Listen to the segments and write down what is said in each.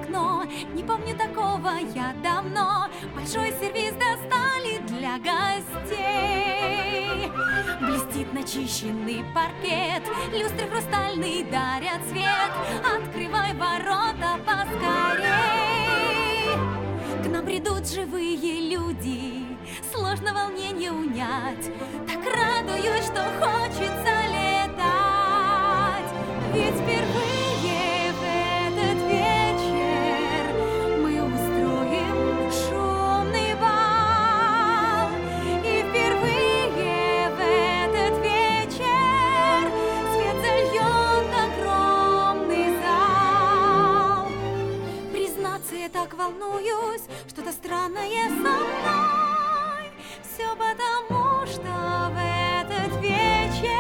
окно. Не помню такого я давно. Большой сервиз достали для гостей. Блестит начищенный паркет, люстры хрустальные дарят свет. Открывай ворота поскорей. К нам придут живые люди, сложно волнение унять. Так радуюсь, что хочется летать. Ведь впервые в этот вечер мы устроим шумный бал. И впервые в этот вечер свет зальет огромный зал. Признаться, я так волнуюсь, что-то странное со мной. Все потому, что в этот вечер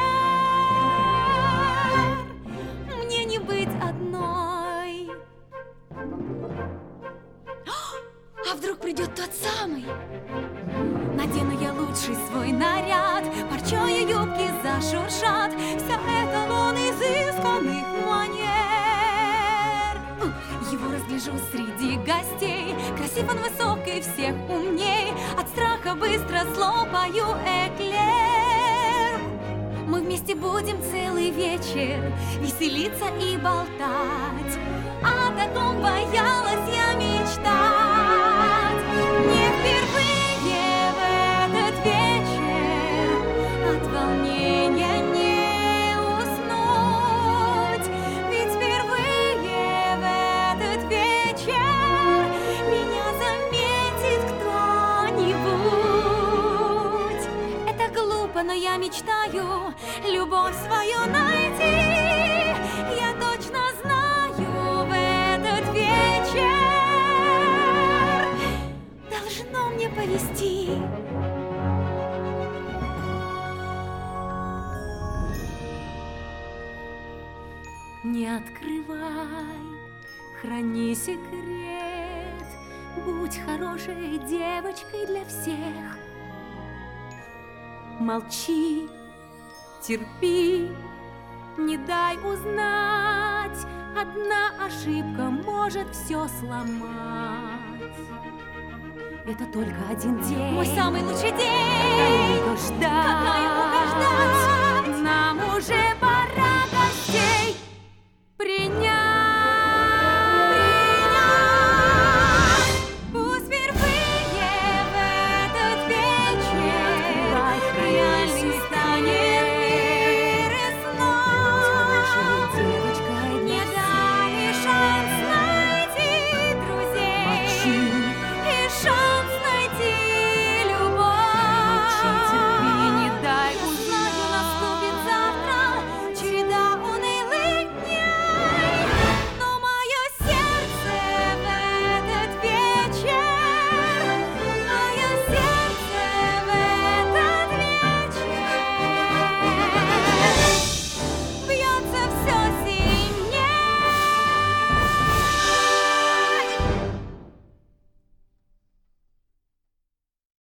мне не быть одной. А вдруг придет тот самый? Надену я лучший свой наряд, парчой юбки зашуршат. Все это лун изысканных манер. Его разгляжу среди гостей, красив он высокий, всех умней. От страха быстро слопаю эклер. Мы вместе будем целый вечер веселиться и болтать. О таком боялась я мечтать. Не впервые в этот вечер от волнения не уснуть. Ведь впервые в этот вечер меня заметит кто-нибудь. Это глупо, но я мечтаю любовь свою найти. Я точно знаю, в этот вечер должно мне повезти. Не открывай, храни секрет, будь хорошей девочкой для всех. Молчи, терпи, не дай узнать. Одна ошибка может все сломать. Это только один день, мой самый лучший день.